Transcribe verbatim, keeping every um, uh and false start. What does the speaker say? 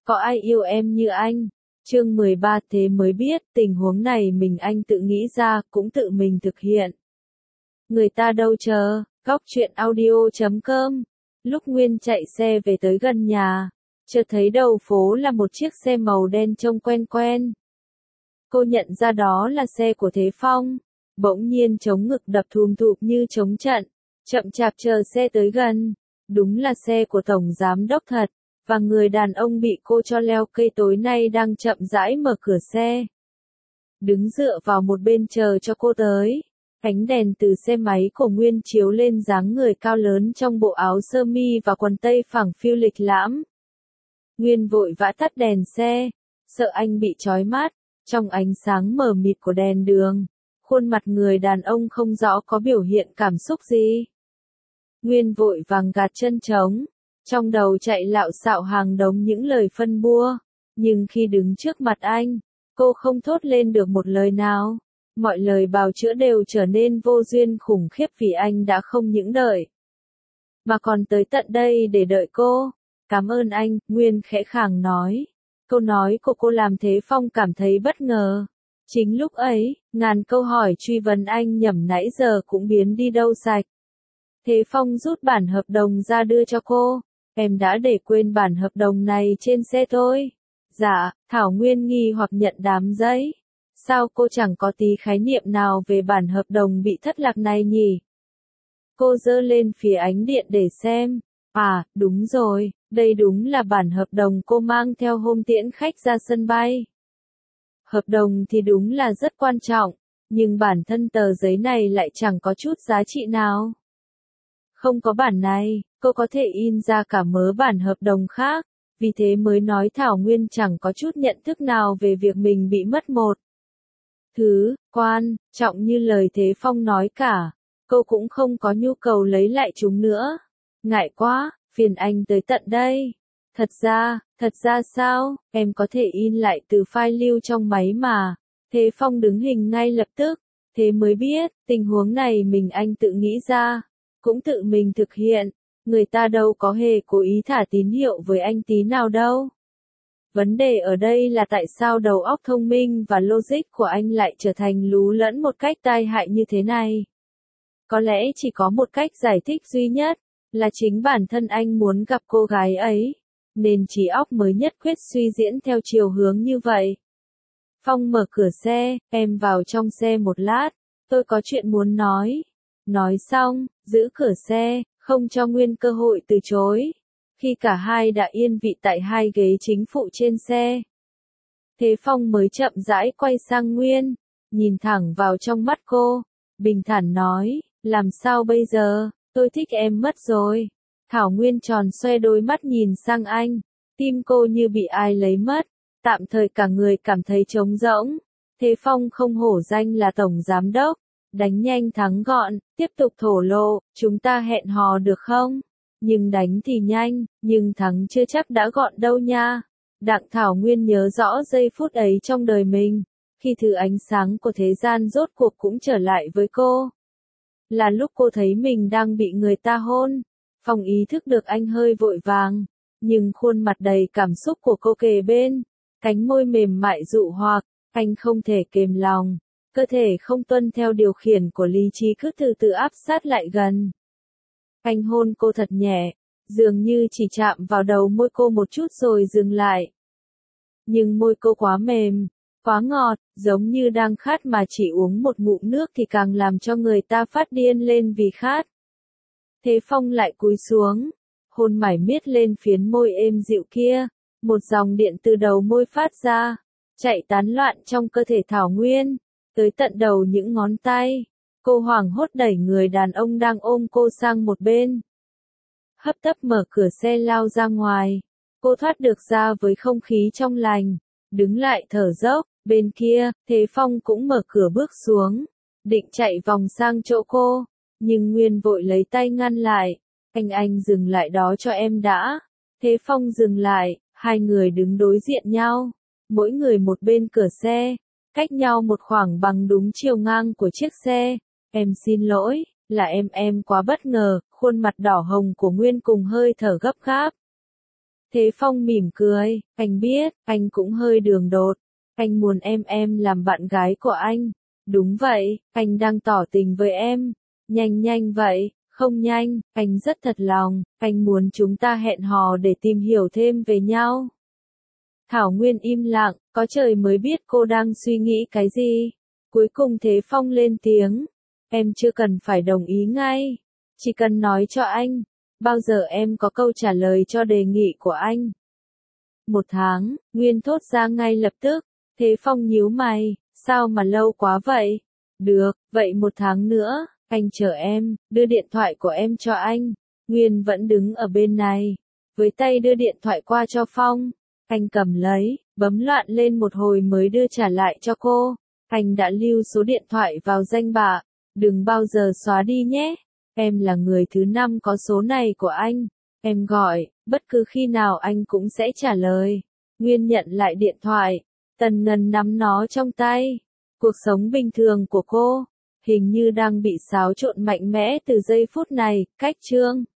có ai yêu em như anh. Chương mười ba thế mới biết, tình huống này mình anh tự nghĩ ra, cũng tự mình thực hiện. Người ta đâu chờ, góc truyện audio chấm com. Lúc Nguyên chạy xe về tới gần nhà, chợt thấy đầu phố là một chiếc xe màu đen trông quen quen. Cô nhận ra đó là xe của Thế Phong, bỗng nhiên chống ngực đập thùm thụp như chống trận, chậm chạp chờ xe tới gần. Đúng là xe của Tổng Giám Đốc thật, và người đàn ông bị cô cho leo cây tối nay đang chậm rãi mở cửa xe. Đứng dựa vào một bên chờ cho cô tới. Ánh đèn từ xe máy của Nguyên chiếu lên dáng người cao lớn trong bộ áo sơ mi và quần tây phẳng phiu lịch lãm. Nguyên vội vã tắt đèn xe, sợ anh bị chói mắt, trong ánh sáng mờ mịt của đèn đường. Khuôn mặt người đàn ông không rõ có biểu hiện cảm xúc gì. Nguyên vội vàng gạt chân trống, trong đầu chạy lạo xạo hàng đống những lời phân bua, nhưng khi đứng trước mặt anh, cô không thốt lên được một lời nào. Mọi lời bào chữa đều trở nên vô duyên khủng khiếp vì anh đã không những đợi, mà còn tới tận đây để đợi cô. Cảm ơn anh, Nguyên khẽ khàng nói. Câu nói của cô làm Thế Phong cảm thấy bất ngờ. Chính lúc ấy, ngàn câu hỏi truy vấn anh nhẩm nãy giờ cũng biến đi đâu sạch. Thế Phong rút bản hợp đồng ra đưa cho cô. Em đã để quên bản hợp đồng này trên xe thôi. Dạ, Thảo Nguyên nghi hoặc nhận đám giấy. Sao cô chẳng có tí khái niệm nào về bản hợp đồng bị thất lạc này nhỉ? Cô giơ lên phía ánh điện để xem. À, đúng rồi, đây đúng là bản hợp đồng cô mang theo hôm tiễn khách ra sân bay. Hợp đồng thì đúng là rất quan trọng, nhưng bản thân tờ giấy này lại chẳng có chút giá trị nào. Không có bản này, cô có thể in ra cả mớ bản hợp đồng khác, vì thế mới nói Thảo Nguyên chẳng có chút nhận thức nào về việc mình bị mất một thứ quan trọng như lời Thế Phong nói cả. Cô cũng không có nhu cầu lấy lại chúng nữa. Ngại quá, phiền anh tới tận đây. Thật ra, thật ra sao, em có thể in lại từ file lưu trong máy mà. Thế Phong đứng hình ngay lập tức. Thế mới biết, tình huống này mình anh tự nghĩ ra, cũng tự mình thực hiện. Người ta đâu có hề cố ý thả tín hiệu với anh tí nào đâu. Vấn đề ở đây là tại sao đầu óc thông minh và logic của anh lại trở thành lú lẫn một cách tai hại như thế này. Có lẽ chỉ có một cách giải thích duy nhất, là chính bản thân anh muốn gặp cô gái ấy, nên trí óc mới nhất quyết suy diễn theo chiều hướng như vậy. Phong mở cửa xe, em vào trong xe một lát, tôi có chuyện muốn nói. Nói xong, giữ cửa xe, không cho Nguyên cơ hội từ chối. Khi cả hai đã yên vị tại hai ghế chính phụ trên xe, Thế Phong mới chậm rãi quay sang Nguyên, nhìn thẳng vào trong mắt cô, bình thản nói, làm sao bây giờ, tôi thích em mất rồi. Thảo Nguyên tròn xoe đôi mắt nhìn sang anh, tim cô như bị ai lấy mất, tạm thời cả người cảm thấy trống rỗng. Thế Phong không hổ danh là Tổng Giám Đốc, đánh nhanh thắng gọn, tiếp tục thổ lộ, chúng ta hẹn hò được không? Nhưng đánh thì nhanh, nhưng thắng chưa chắc đã gọn đâu nha. Đặng Thảo Nguyên nhớ rõ giây phút ấy trong đời mình, khi thứ ánh sáng của thế gian rốt cuộc cũng trở lại với cô. Là lúc cô thấy mình đang bị người ta hôn. Phong ý thức được anh hơi vội vàng, nhưng khuôn mặt đầy cảm xúc của cô kề bên, cánh môi mềm mại dụ hoặc, anh không thể kềm lòng, cơ thể không tuân theo điều khiển của lý trí cứ từ từ áp sát lại gần. Anh hôn cô thật nhẹ, dường như chỉ chạm vào đầu môi cô một chút rồi dừng lại. Nhưng môi cô quá mềm, quá ngọt, giống như đang khát mà chỉ uống một ngụm nước thì càng làm cho người ta phát điên lên vì khát. Thế Phong lại cúi xuống, hôn mải miết lên phiến môi êm dịu kia, một dòng điện từ đầu môi phát ra, chạy tán loạn trong cơ thể Thảo Nguyên, tới tận đầu những ngón tay. Cô hoảng hốt đẩy người đàn ông đang ôm cô sang một bên. Hấp tấp mở cửa xe lao ra ngoài. Cô thoát được ra với không khí trong lành. Đứng lại thở dốc, bên kia, Thế Phong cũng mở cửa bước xuống. Định chạy vòng sang chỗ cô. Nhưng Nguyên vội lấy tay ngăn lại. Anh anh dừng lại đó cho em đã. Thế Phong dừng lại, hai người đứng đối diện nhau. Mỗi người một bên cửa xe. Cách nhau một khoảng bằng đúng chiều ngang của chiếc xe. Em xin lỗi, là em em quá bất ngờ, khuôn mặt đỏ hồng của Nguyên cùng hơi thở gấp gáp. Thế Phong mỉm cười, anh biết, anh cũng hơi đường đột. Anh muốn em em làm bạn gái của anh. Đúng vậy, anh đang tỏ tình với em. Nhanh nhanh vậy, không nhanh, anh rất thật lòng, anh muốn chúng ta hẹn hò để tìm hiểu thêm về nhau. Thảo Nguyên im lặng, có trời mới biết cô đang suy nghĩ cái gì. Cuối cùng Thế Phong lên tiếng. Em chưa cần phải đồng ý ngay. Chỉ cần nói cho anh. Bao giờ em có câu trả lời cho đề nghị của anh? Một tháng, Nguyên thốt ra ngay lập tức. Thế Phong nhíu mày, sao mà lâu quá vậy? Được, vậy một tháng nữa, anh chờ em, đưa điện thoại của em cho anh. Nguyên vẫn đứng ở bên này, với tay đưa điện thoại qua cho Phong. Anh cầm lấy, bấm loạn lên một hồi mới đưa trả lại cho cô. Anh đã lưu số điện thoại vào danh bạ, đừng bao giờ xóa đi nhé. Em là người thứ năm có số này của anh. Em gọi, bất cứ khi nào anh cũng sẽ trả lời. Nguyên nhận lại điện thoại. Tần Ngân nắm nó trong tay. Cuộc sống bình thường của cô, hình như đang bị xáo trộn mạnh mẽ từ giây phút này, cách chương.